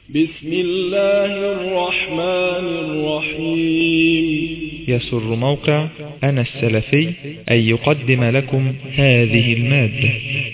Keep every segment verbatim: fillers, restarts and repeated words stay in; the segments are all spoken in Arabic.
بسم الله الرحمن الرحيم. يسر موقع أنا السلفي أن يقدم لكم هذه المادة.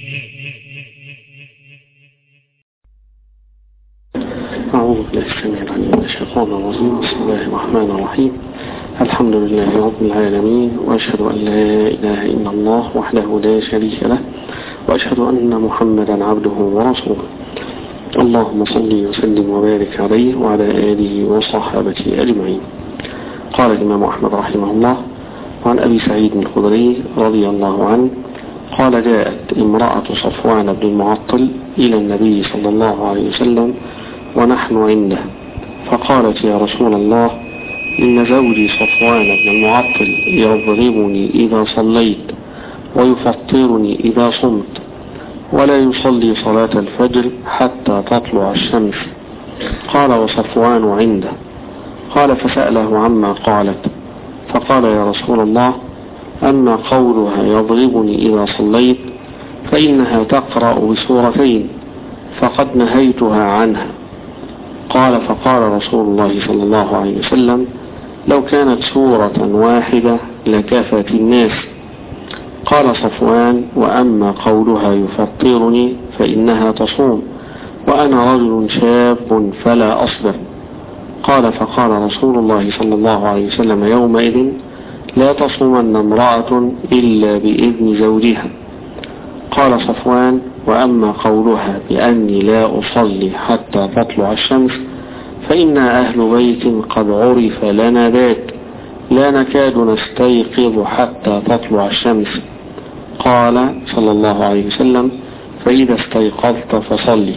أعوذ بالله السميع العليم من الشيطان الرجيم. بسم الله الرحمن الرحيم. الحمد لله رب العالمين، وأشهد أن لا إله إلا الله وحده لا شريك له، وأشهد أن محمدا عبده ورسوله. اللهم صل وسلم وبارك عليه وعلى آله وصحابته أجمعين. قال الإمام أحمد رحمه الله عن أبي سعيد الخدري رضي الله عنه قال: جاءت امرأة صفوان بن المعطل إلى النبي صلى الله عليه وسلم ونحن عنده، فقالت: يا رسول الله، إن زوجي صفوان بن المعطل يضربني إذا صليت ويفطرني إذا صمت، ولا يصلي صلاة الفجر حتى تطلع الشمس. قال: وصفوان عنده. قال: فسأله عما قالت، فقال: يا رسول الله، أما قولها يضربني إذا صليت فإنها تقرأ بسورتين فقد نهيتها عنها. قال: فقال رسول الله صلى الله عليه وسلم: لو كانت سورة واحدة لكفت الناس. قال صفوان: وأما قولها يفطرني فإنها تصوم، وأنا رجل شاب فلا أصبر. قال: فقال رسول الله صلى الله عليه وسلم يومئذ: لا تصومن امرأة إلا بإذن زوجها. قال صفوان: وأما قولها بأني لا أصلي حتى تطلع الشمس فإنا أهل بيت قد عرف لنا ذاك، لا نكاد نستيقظ حتى تطلع الشمس. قال صلى الله عليه وسلم: فإذا استيقظت فصلي.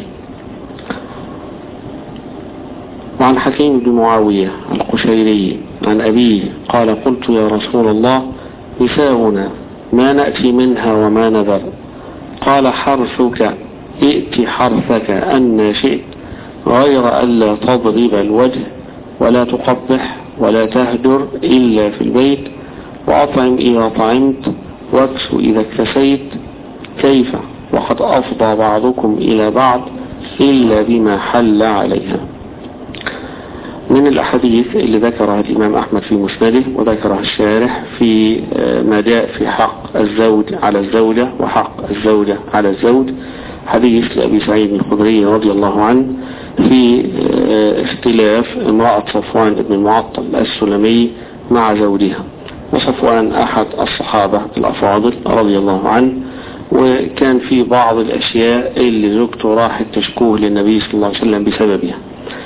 وعن حكيم بن معاوية القشيري عن أبيه قال: قلت: يا رسول الله، نساؤنا ما نأتي منها وما نذر. قال: حرثك ائت حرثك أن شئت، غير ألا تضرب الوجه ولا تقبح ولا تهجر إلا في البيت، وأطعم إذا طعمت واكس إذا اكتسيت. كيف وقد أفضى بعضكم إلى بعض إلا بما حل عليها. من الأحاديث اللي ذكرها الإمام أحمد في مسنده وذكرها الشارح في ما جاء في حق الزوج على الزوجة وحق الزوجة على الزوج، حديث لأبي سعيد الخدري رضي الله عنه في اختلاف امرأة صفوان بن المعطل السلمي مع زوجها. وصفوان أحد الصحابة الأفاضل رضي الله عنه، وكان في بعض الأشياء اللي زوجته راحت تشكوه للنبي صلى الله عليه وسلم بسببها،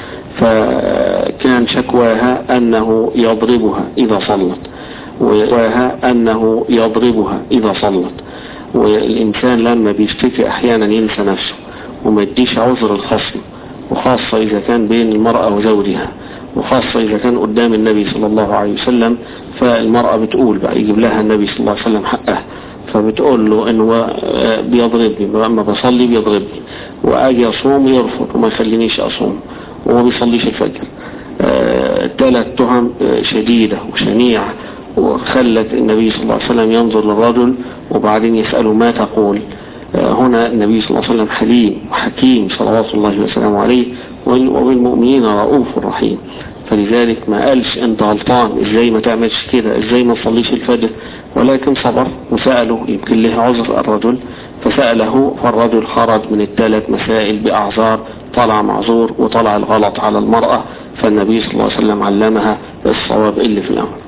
فكان شكواها أنه يضربها إذا صلت، وشكواها أنه يضربها إذا صلت. والإنسان لما بيشتكي أحيانا ينسى نفسه وما يديش عذر الخصم، وخاصة إذا كان بين المرأة وزوجها، وخاصة إذا كان قدام النبي صلى الله عليه وسلم. فالمرأة بتقول بقى يجيب لها النبي صلى الله عليه وسلم حقها، فبتقول له إنه بيضربني، لما بصلي بيضربني، وأجي أصوم يرفض وما يخلينيش أصوم وما بيصليش الفجر. ثلاث تهم شديدة وشنيعة، وخلت النبي صلى الله عليه وسلم ينظر للرجل وبعدين يسأله: ما تقول؟ هنا النبي صلى الله عليه وسلم حليم وحكيم صلوات الله وسلامه عليه، وبالمؤمنين رؤوف رحيم، فلذلك ما قالش انت غلطان، ازاي ما تعملش كده، ازاي ما تصليش الفجر، ولكن صبر وسأله، يمكن له عذر الرجل فسأله، فالرجل خرج من الثلاث مسائل بأعذار، طلع معذور وطلع الغلط على المرأة، فالنبي صلى الله عليه وسلم علمها الصواب اللي في الأمر.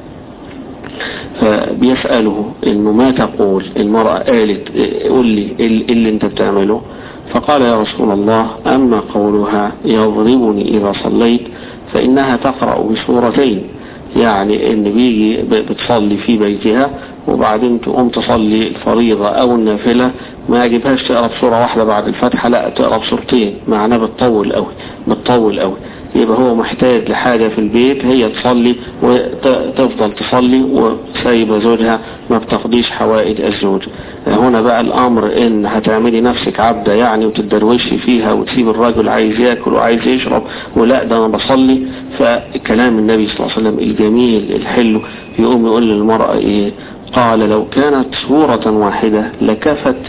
فبيسأله انه ما تقول؟ المرأة قالت: قول لي اللي انت بتعمله. فقال: يا رسول الله، أما قولها يضربني إذا صليت فإنها تقرأ بسورتين، يعني ان بيجي بتصلي في بيتها وبعدين تقوم تصلي الفريضة او النافلة، ما يجبهاش تقرأ بسورة واحدة بعد الفتحة، لا تقرأ بسورتين، معناه بتطول قوي بتطول قوي. يبقى هو محتاج لحاجة في البيت هي تصلي وتفضل تصلي وسايبة زوجها ما بتقضيش حوائج الزوج. هنا بقى الأمر إن هتعملي نفسك عبدة يعني وتدروشي فيها وتسيب الرجل عايز يأكل وعايز يشرب ولا ده أنا بصلي. فكلام النبي صلى الله عليه وسلم الجميل الحلو يقوم يقول للمرأة إيه؟ قال: لو كانت سورة واحدة لكفت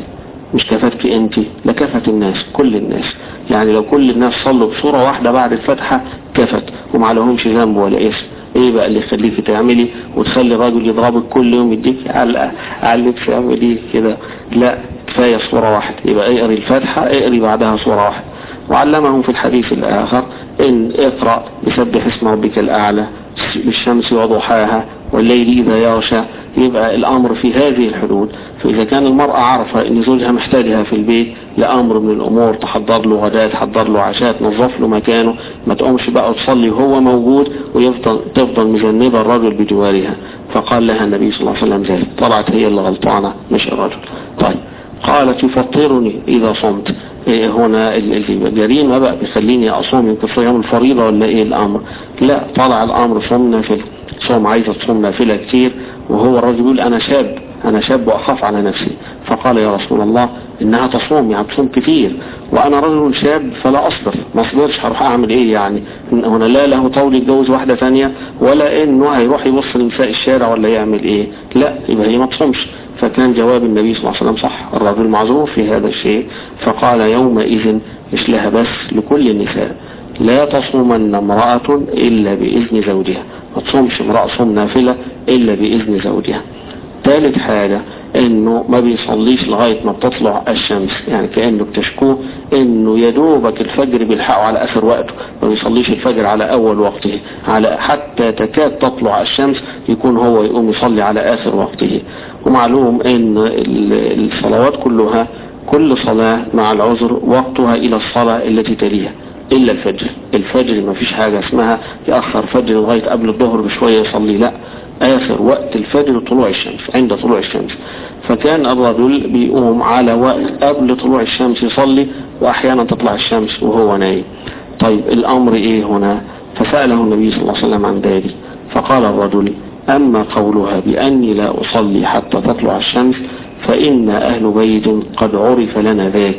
مش كفتك انت، لكفت الناس كل الناس. يعني لو كل الناس صلوا بصورة واحدة بعد الفتحة كفت وما لهمش ذنب ولا اسم. ايه بقى اللي يخليك تعملي وتخلي راجل يضربك كل يوم يديك علقة عليك تعملي كده؟ لا، كفاية صورة واحدة. يبقى اقري الفتحة، اقري بعدها صورة واحدة. وعلمهم في الحديث الآخر ان اقرأ بسبح اسم ربك الأعلى بالشمس وضحاها والليل إذا يغشى. يبقى الأمر في هذه الحدود. فإذا كان المرأة عارفة ان زوجها محتاجها في البيت لأمر من الأمور، تحضر له غداء، تحضر له عشاء، تنظف له مكانه، ما تقومش بقى تصلي وهو موجود ويفضل تفضل مجنبة الرجل بجوارها. فقال لها النبي صلى الله عليه وسلم ذلك. طلعت هي اللي غلطانة مش الرجل. طيب قالت يفطرني إذا صمت. إيه هنا الجريمة بقى بيخليني أصوم يمكن صيام الفريضة ولا إيه الأمر؟ لا، طلع الأمر صوم نافلة. صوم عايزة تصوم نافلة كتير، وهو الرجل يقول أنا شاب أنا شاب وأخاف على نفسي. فقال يا رسول الله إنها تصوم يعني تصوم كتير وأنا رجل شاب فلا أصبر، ما أصبرش، هروح أعمل إيه يعني؟ هنا لا له طول يتجوز واحدة ثانية ولا إنه هيروح يبص لنساء الشارع ولا يعمل إيه؟ لا، يبقى هي ما تصومش. فكان جواب النبي صلى الله عليه وسلم صح، الرجل معذور في هذا الشيء. فقال يومئذ مثلها بس لكل النساء لا تصومن امرأة إلا بإذن زوجها. ما تصومش امرأة صوم نافلة إلا بإذن زوجها. ثالث حاجة انه ما بيصليش لغاية ما بتطلع الشمس، يعني كأنه بتشكوه انه يدوبك الفجر بيلحقه على اخر وقته، ما بيصليش الفجر على اول وقته، على حتى تكاد تطلع الشمس يكون هو يقوم يصلي على اخر وقته. ومعلوم ان الصلوات كلها كل صلاة مع العذر وقتها الى الصلاة التي تليها الا الفجر. الفجر ما فيش حاجة اسمها يأخر فجر لغاية قبل الظهر بشوية يصلي، لا، آخر وقت الفجر طلوع الشمس، عند طلوع الشمس. فكان الرجل بيقوم على وقت قبل طلوع الشمس يصلي، وأحيانا تطلع الشمس وهو نايم. طيب الأمر إيه هنا؟ فسأله النبي صلى الله عليه وسلم عن ذلك. فقال الرجل أما قولها بأني لا أصلي حتى تطلع الشمس فإن أهل بيت قد عرف لنا ذاك.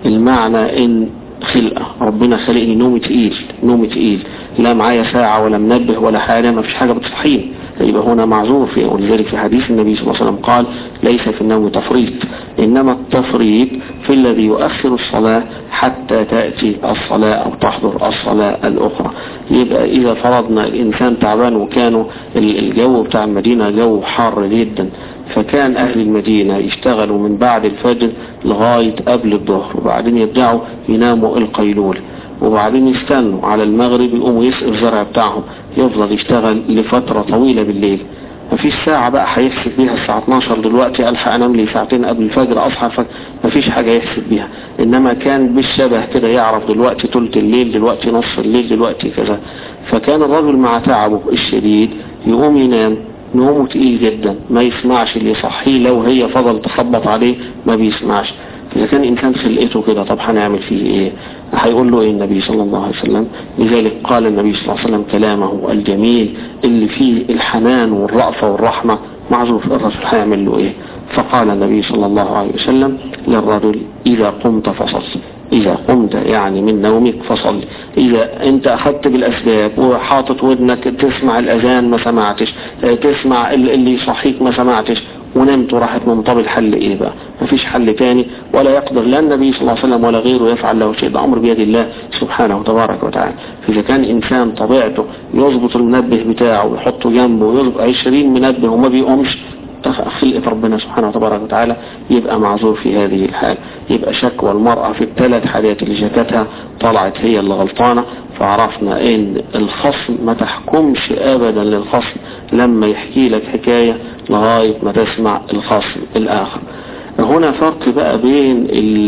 المعنى إن خلقة ربنا خلقني نوم تقيل، نوم تقيل، لا معايا ساعة ولا منبه ولا حاجة، ما فيش حاجة بتصحيني، يبقى هنا معذور فيه. ولذلك في حديث النبي صلى الله عليه وسلم قال ليس في النوم تفريط، إنما التفريط في الذي يؤخر الصلاة حتى تأتي الصلاة أو تحضر الصلاة الأخرى. يبقى إذا فرضنا الإنسان تعبان وكانوا الجو بتاع المدينة جو حار جدا، فكان أهل المدينة يشتغلوا من بعد الفجر لغاية قبل الظهر، وبعدين يرجعوا يناموا القيلولة، وبعدين يستنوا على المغرب يقوموا يسقوا الزرع بتاعهم، يفضل يشتغل لفترة طويلة بالليل. مفيش ساعة بقى هيحسب بيها الساعة اتناشر دلوقتي ألحق أنام لي ساعتين قبل الفجر أصحى الفجر، مفيش حاجة يحسب بيها. إنما كان بالشبه كده يعرف دلوقتي ثلث الليل، دلوقتي نصف الليل، دلوقتي كذا. فكان الرجل مع تعبه الشديد يقوم ينام نومه تقيل جدا، ما يسمعش اللي يصحيه، لو هي فضل تخبط عليه ما بيسمعش. إذا كان إنسان خلقته كده طب هنعمل فيه إيه؟ هيقول له إيه النبي صلى الله عليه وسلم؟ لذلك قال النبي صلى الله عليه وسلم كلامه الجميل اللي فيه الحنان والرأفة والرحمة، معذور الرجل هيعمل له إيه؟ فقال النبي صلى الله عليه وسلم للرجل إذا قمت فصل، إذا قمت يعني من نومك فصل. إذا أنت أخذت بالأسباب وحاطط ودنك تسمع الأذان ما سمعتش، تسمع اللي يصحيك ما سمعتش، ونمت وراحت من طب الحل إيه بقى؟ مفيش حل تاني، ولا يقدر لا النبي صلى الله عليه وسلم ولا غيره يفعل له شيء، ده أمر بيد الله سبحانه وتبارك وتعالى. فإذا كان إنسان طبيعته يضبط المنبه بتاعه ويحطه جنبه ويضبط عشرين منبه وما بيقومش، خلقة ربنا سبحانه وتبارك وتعالى، يبقى معذور في هذه الحال. يبقى شكوى المرأة في الثلاث حالات اللي شكتها طلعت هي اللي غلطانة. فعرفنا ان الخصم ما تحكمش ابدا للخصم لما يحكي لك حكاية لغاية ما تسمع الخصم الاخر. هنا فرق بقى بين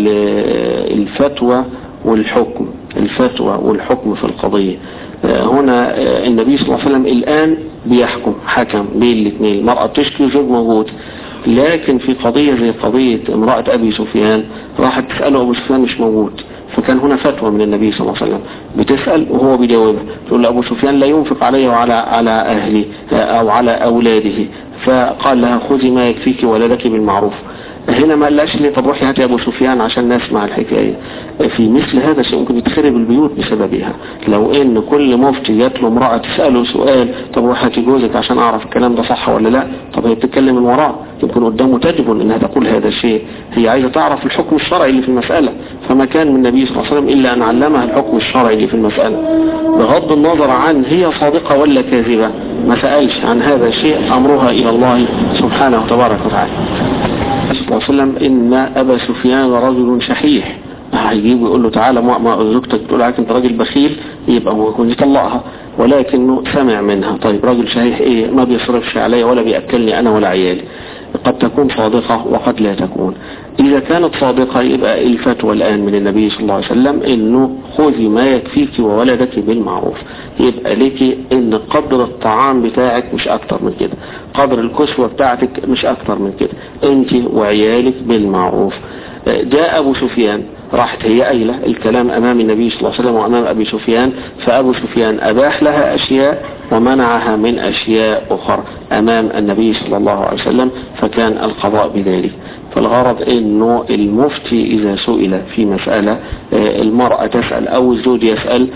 الفتوى والحكم، الفتوى والحكم في القضية. هنا النبي صلى الله عليه وسلم الآن بيحكم، حكم بين الاثنين، المرأة بتشكي زوج موجود. لكن في قضية زي قضية امرأة أبي سفيان راحت تسأله أبو سفيان مش موجود، فكان هنا فتوى من النبي صلى الله عليه وسلم، بتسأل وهو بيجاوبها، تقول له أبو سفيان لا ينفق عليه وعلى على أهله أو على أولاده، فقال لها خذي ما يكفيك ولدك بالمعروف. هنا ما قالش لي طب روحي هاتي ابو سفيان عشان نسمع الحكاية. في مثل هذا الشيء ممكن يتخرب البيوت بسببها. لو ان كل مفتي جات له امرأة تسأله سؤال طب روحي هاتي جوزك عشان اعرف الكلام ده صح ولا لا، طب هي بتتكلم من وراه، يمكن قدامه تجب انها تقول هذا الشيء، هي عايزة تعرف الحكم الشرعي اللي في المسألة، فما كان من النبي صلى الله عليه وسلم الا ان علمها الحكم الشرعي اللي في المسألة بغض النظر عن هي صادقة ولا كاذبة. ما سألش عن هذا الشيء، امرها الى الله سبحانه وتبارك وتعالى. صلى الله عليه وسلم ان ابا سفيان رجل شحيح، هيجيب ويقول له تعالى ما زوجتك تقول عليك انت راجل بخيل، يبقى هو يكون يطلقها، ولكنه سمع منها. طيب راجل شحيح ايه؟ ما بيصرفش عليا ولا بيأكلني انا ولا عيالي. قد تكون صادقة وقد لا تكون. اذا كانت صادقة يبقى الفتوى الان من النبي صلى الله عليه وسلم انه خذي ما يكفيك وولدك بالمعروف، يبقى لك ان قدر الطعام بتاعك مش اكتر من كده، قدر الكسوة بتاعتك مش اكتر من كده، انت وعيالك بالمعروف. جاء ابو سفيان، راحت هي قايله الكلام امام النبي صلى الله عليه وسلم وامام ابي سفيان، فابو سفيان اباح لها اشياء ومنعها من اشياء اخرى امام النبي صلى الله عليه وسلم، فكان القضاء بذلك. فالغرض انه المفتي اذا سئل في مسألة المرأة تسأل او الزوج يسأل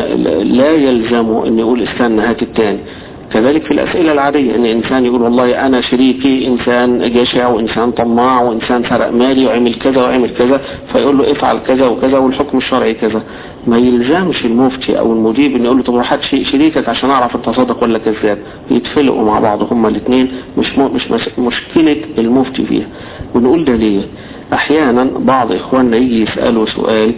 لا يلزمه ان يقول استنى هات التاني. كذلك في الأسئلة العادية ان انسان يقول والله انا شريكي انسان جشع وانسان طماع وانسان سرق مالي وعمل كذا وعمل كذا، فيقول له افعل كذا وكذا والحكم الشرعي كذا. ما يلزمش المفتي او المجيب ان يقول له طب روح شريكك عشان اعرف انت صادق ولا كذاب. يتفلقوا مع بعض هما الاثنين، مش مش مشكلة المفتي فيها. ونقول ده ليه؟ احيانا بعض اخواننا يجي يسألوا سؤال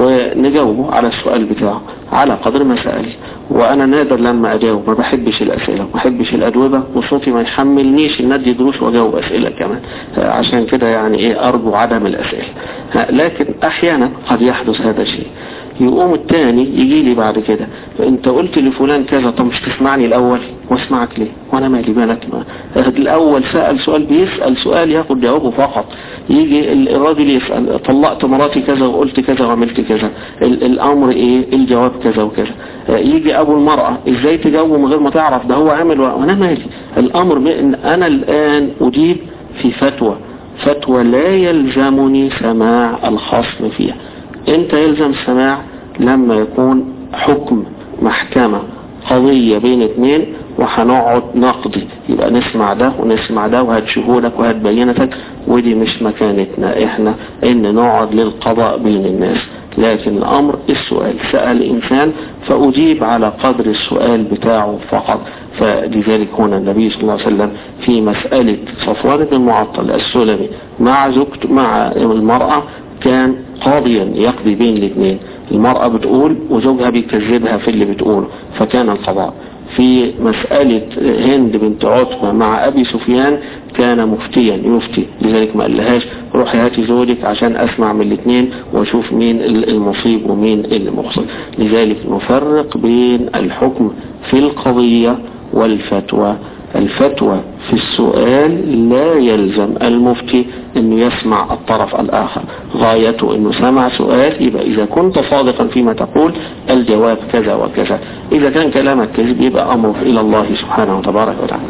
ونجاوبه على السؤال بتاعه على قدر ما سأل، وانا نادر لما اجاوب، ما بحبش الاسئلة ما بحبش الادوبة، وصوتي ما يحملنيش ان ادي دروس واجاوب اسئلة كمان، عشان كده يعني ايه ارجو عدم الاسئلة. لكن احيانا قد يحدث هذا الشيء، يقوم التاني يجي لي بعد كده انت قلت لفلان كذا، طب مش تسمعني الاول؟ واسمعك ليه وانا مالي بالك؟ الاول سأل سؤال، بيسأل سؤال ياخد جوابه فقط. يجي الراجل يسأل طلقت مراتي كذا وقلت كذا وعملت كذا، الامر ايه؟ الجواب كذا وكذا. يجي ابو المرأة ازاي تجاوبه من غير ما تعرف ده هو عمل وانا مالي؟ الامر بان انا الان اجيب في فتوى فتوى لا يلزمني سماع الخصم فيها. انت يلزم السماع لما يكون حكم محكمة قضية بين اثنين وهنقعد نقضي، يبقى نسمع ده ونسمع ده وهات شهودك وهات بينتك، ودي مش مكانتنا احنا ان نقعد للقضاء بين الناس. لكن الامر السؤال، سأل انسان فاجيب على قدر السؤال بتاعه فقط. فلذلك هنا النبي صلى الله عليه وسلم في مسألة صفوان بن المعطل السلمي مع زوجته مع المرأة كان قاضيا يقضي بين الاثنين، المرأة بتقول وزوجها بيكذبها في اللي بتقوله، فكان القضاء. في مسألة هند بنت عتبة مع أبي سفيان كان مفتيا يفتي، لذلك ما قالهاش روحي هاتي زوجك عشان أسمع من الاثنين وأشوف مين المصيب ومين المخطئ. لذلك نفرق بين الحكم في القضية والفتوى. الفتوى في السؤال لا يلزم المفتي انه يسمع الطرف الاخر، غايته انه سمع سؤال، يبقى اذا كنت صادقا فيما تقول الجواب كذا وكذا، اذا كان كلامك كذب يبقى امره الى الله سبحانه وتبارك وتعالى.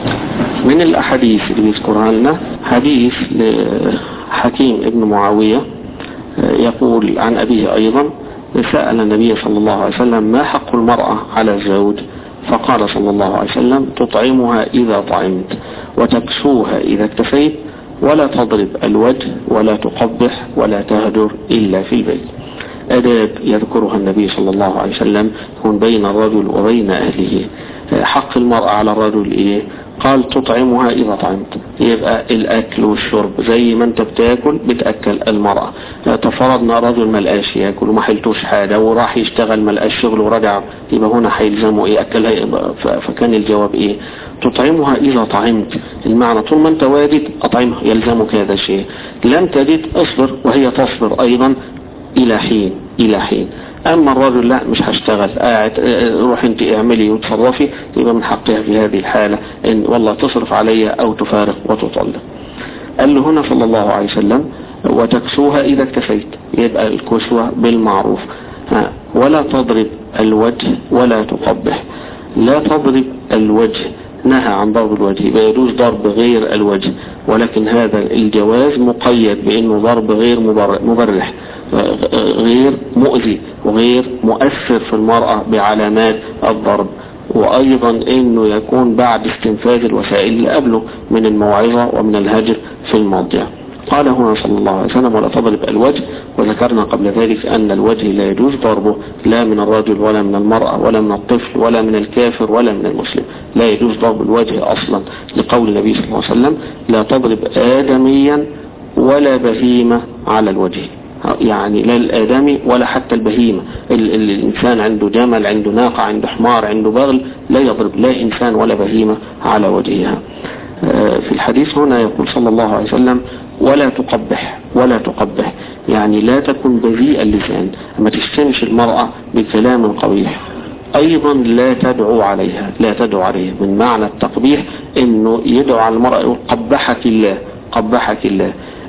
من الاحاديث اللي بيذكرها لنا حديث لحكيم ابن معاوية يقول عن ابيه ايضا سأل النبي صلى الله عليه وسلم ما حق المرأة على الزوج، فقال صلى الله عليه وسلم تطعمها إذا طعمت وتكسوها إذا اكتفيت ولا تضرب الوجه ولا تقبح ولا تهجر إلا في البيت. أداب يذكرها النبي صلى الله عليه وسلم يكون بين الرجل وبين أهله. حق المرأة على الرجل إيه؟ قال تطعمها إذا طعمت، يبقى الأكل والشرب زي ما أنت بتاكل بتأكل المرأة. تفرضنا رجل ملقاش يأكل وما حلتوش حاجة وراح يشتغل ملقاش شغل ورجع، يبقى هنا حيلزمه إيه؟ أكلها. فكان الجواب إيه؟ تطعمها إذا طعمت، المعنى طول ما أنت واجد أطعمها، يلزمك هذا الشيء. لم تجد أصبر وهي تصبر أيضا إلى حين إلى حين. اما الرجل لا مش هشتغل قاعد، روح انت اعملي وتصرفي، يبقى من حقها في هذه الحالة ان والله تصرف عليها او تفارق وتطلق. قال له هنا صلى الله عليه وسلم وتكسوها اذا اكتفيت، يبقى الكسوة بالمعروف. ولا تضرب الوجه ولا تقبح. لا تضرب الوجه نهى عن ضرب الوجه يبقى يجوز ضرب غير الوجه، ولكن هذا الجواز مقيد بأنه ضرب غير مبرح غير مؤذي وغير مؤثر في المرأة بعلامات الضرب، وأيضا أنه يكون بعد استنفاذ الوسائل اللي قبله من الموعظة ومن الهجر في الموضع. قال هنا صلى الله عليه وسلم ولا تضرب الوجه، وذكرنا قبل ذلك أن الوجه لا يجوز ضربه لا من الرجل ولا من المرأة ولا من الطفل ولا من الكافر ولا من المسلم، لا يجوز ضرب الوجه أصلا، لقول النبي صلى الله عليه وسلم لا تضرب آدميا ولا بهيمة على الوجه، يعني لا الآدمي ولا حتى البهيمة. ال ال الإنسان عنده جمل، عنده ناقة، عنده حمار، عنده بغل، لا يضرب لا إنسان ولا بهيمة على وجهها. في الحديث هنا يقول صلى الله عليه وسلم ولا تقبح، ولا تقبح يعني لا تكن بذيء اللسان، ما تشتمش المرأة بكلام قبيح. أيضا لا تدعو عليها، لا تدعو عليها من معنى التقبيح إنه يدعو على المرأة يقول قبحك الله، قبحك الله.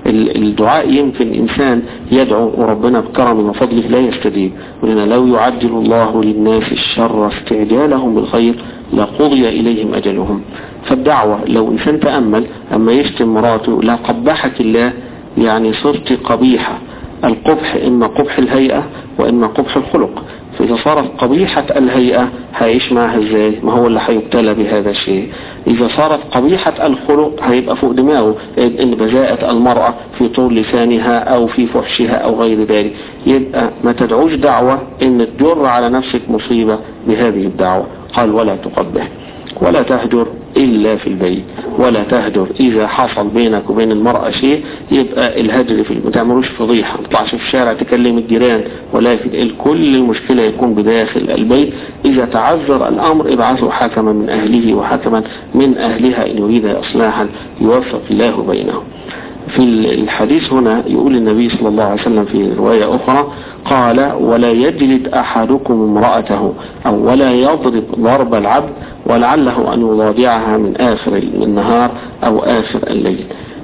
الدعاء يمكن إنسان يدعو وربنا بكرم وفضله لا يستجيب، ولنا لو يعجل الله للناس الشر استعجالهم بالخير لقضي إليهم أجلهم. فالدعوة لو إنسان تأمل أما يشتم مراته لا قبحك الله يعني صرت قبيحة. القبح إما قبح الهيئة وإما قبح الخلق، فإذا صارت قبيحة الهيئة هيعيش معها ازاي؟ ما هو اللي هيبتلى بهذا الشيء. إذا صارت قبيحة الخلق هيبقى فوق دماغه إن بذاءة المرأة في طول لسانها أو في فحشها أو غير ذلك. يبقى ما تدعوش دعوة إن تجر على نفسك مصيبة بهذه الدعوة. قال ولا تقبح ولا تهجر إلا في البيت، ولا تهجر إذا حصل بينك وبين المرأة شيء يبقى الهجر في ما تعملوش فضيحة، ما تطلعش في الشارع تكلم الجيران، ولكن الكل المشكلة يكون بداخل البيت. إذا تعذر الأمر ابعثوا حكما من أهله وحكما من أهلها إن يريد إصلاحا يوفق الله بينهم. في الحديث هنا يقول النبي صلى الله عليه وسلم في رواية أخرى قال ولا يجلد أحدكم امرأته أو ولا يضرب ضرب العبد ولعله أن يضاجعها من آخر النهار أو آخر الليل.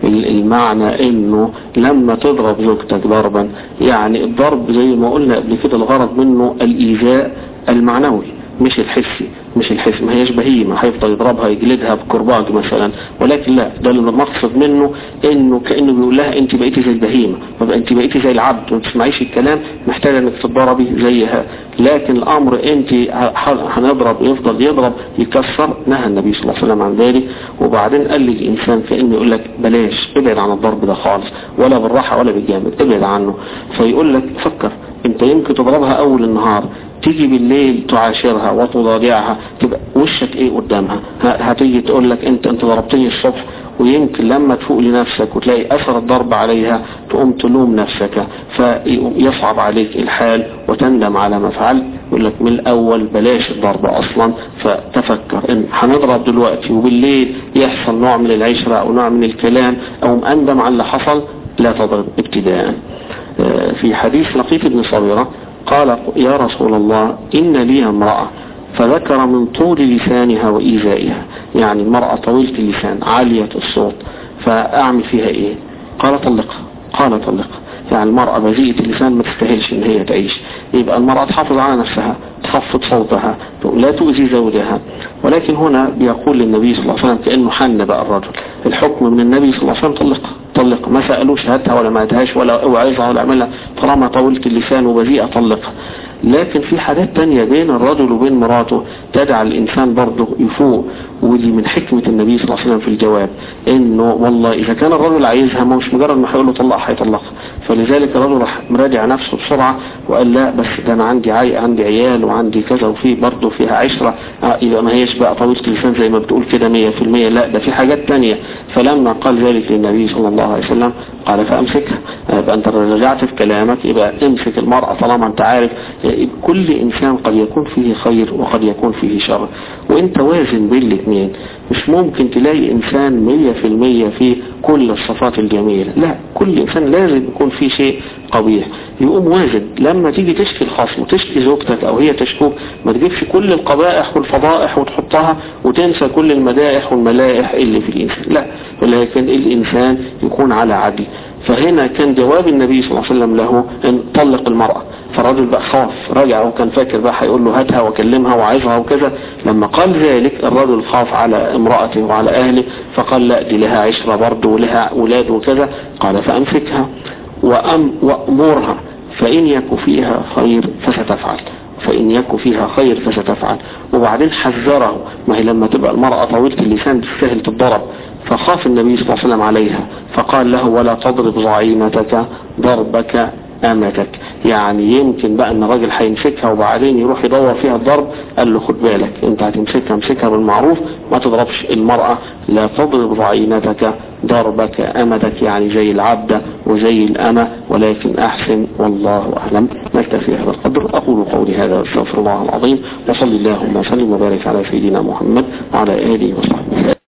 المعنى انه لما تضرب زوجتك ضربا يعني الضرب زي ما قلنا قبل كده الغرض منه الإيذاء المعنوي مش الحسي، مش الحس ما هيش بهيمة هيفضل يضربها يجلدها بكرباج مثلا، ولكن لا ده اللي المقصد منه انه كأنه بيقول لها انت بقيتي زي البهيمة، انت بقيتي زي العبد وما تسمعيش الكلام، محتاجة انك تضربي زيها. لكن الامر انت هنضرب يفضل يضرب يكسر، نهى النبي صلى الله عليه وسلم عن ذلك. وبعدين قال للإنسان كأنه يقول لك بلاش ابعد عن الضرب ده خالص، ولا بالراحة ولا بالجامد، ابعد عنه. فيقول لك فكر انت يمكن تضربها اول النهار، تيجي بالليل تعاشرها وتضاجعها تبقى وشك ايه قدامها، هتيجي تقول لك انت انت ضربتني الصبح، ويمكن لما تفوق لنفسك وتلاقي اثر الضرب عليها تقوم تلوم نفسك فيصعب عليك الحال وتندم على ما فعلت. يقول لك من الاول بلاش الضرب اصلا، فتفكر ان هنضرب دلوقتي وبالليل يحصل نوع من العشرة او نوع من الكلام او مأندم على اللي حصل، لا تضرب ابتداء. في حديث لقيط بن صبيرة قال يا رسول الله إن لي امرأة، فذكر من طول لسانها وإيذائها، يعني المرأة طويلة اللسان عالية الصوت، فأعمل فيها إيه؟ قال طلقها. قال طلقها يعني المرأة بذيئة اللسان ما تستاهلش إن هي تعيش. يبقى المرأة تحافظ على نفسها، تخفض صوتها، لا تؤذي زوجها. ولكن هنا بيقول للنبي صلى الله عليه وسلم كأنه حن بقى الرجل، الحكم من النبي صلى الله عليه وسلم طلقها طلق، ما سألوش هاتها ولا ما هاتهاش ولا اوعظها ولا عملها، طالما طولت اللسان وبذيئة طلقها. لكن في حاجات تانية بين الرجل وبين مراته تدعى الإنسان برضه يفوق، ودي من حكمة النبي صلى الله عليه وسلم في الجواب انه والله اذا كان الرجل عايزها ما مش مجرد ما هيقول له طلقها هيطلقها. فلذلك الرجل راح مراجع نفسه بسرعة وقال لا بس ده انا عندي عي... عندي عيال وعندي كذا وفي برضه فيها عشرة، آه يبقى ما هيش بقى طويلة اللسان زي ما بتقول كده مية في المية، لا ده في حاجات تانية. فلما قال ذلك للنبي صلى الله عليه وسلم قال فامسكها، يبقى انت رجعت في كلامك، يبقى امسك المرأة طالما انت عارف كل انسان قد يكون فيه خير وقد يكون فيه شر، وانت وازن بين الاثنين. مش ممكن تلاقي انسان مية في المية فيه كل الصفات الجميلة، لا كل انسان لازم يكون فيه شيء قبيح. يقوم وازن لما تيجي تشكي الخصم وتشكي زوجتك او هي تشكوك، ما تجيبش كل القبائح والفضائح وتحطها وتنسى كل المدائح والملائح اللي في الانسان، لا ولكن الانسان يكون على عدل. فهنا كان جواب النبي صلى الله عليه وسلم له ان طلق المرأة، فالراجل بقى خاف، رجع وكان فاكر بقى هيقول له هاتها وكلمها وعظها وكذا. لما قال ذلك الرجل خاف على امرأته وعلى اهله، فقال لا دي لها عشرة برضه ولها اولاد وكذا. قال فامسكها وأم وامرها فإن يكن فيها خير فستفعل، فإن يكن فيها خير فستفعل. وبعدين حذره، ما هي لما تبقى المرأة طويلة اللسان تستاهل تتضرب، فخاف النبي صلى الله عليه وسلم عليها فقال له ولا تضرب ضعينتك ضربك أمتك. يعني يمكن بقى ان الراجل هيمسكها وبعدين يروح يدور فيها الضرب، قال له خد بالك انت هتمسكها امسكها بالمعروف، ما تضربش المرأة. لا تضرب ضعينتك ضربك أمتك، يعني زي العبد وزي الأمة، ولكن أحسن. والله أعلم. نكتفي هذا القدر. أقول قولي هذا واستغفر الله العظيم، وصلي اللهم وسلم وبارك على سيدنا محمد وعلى آله وصحبه.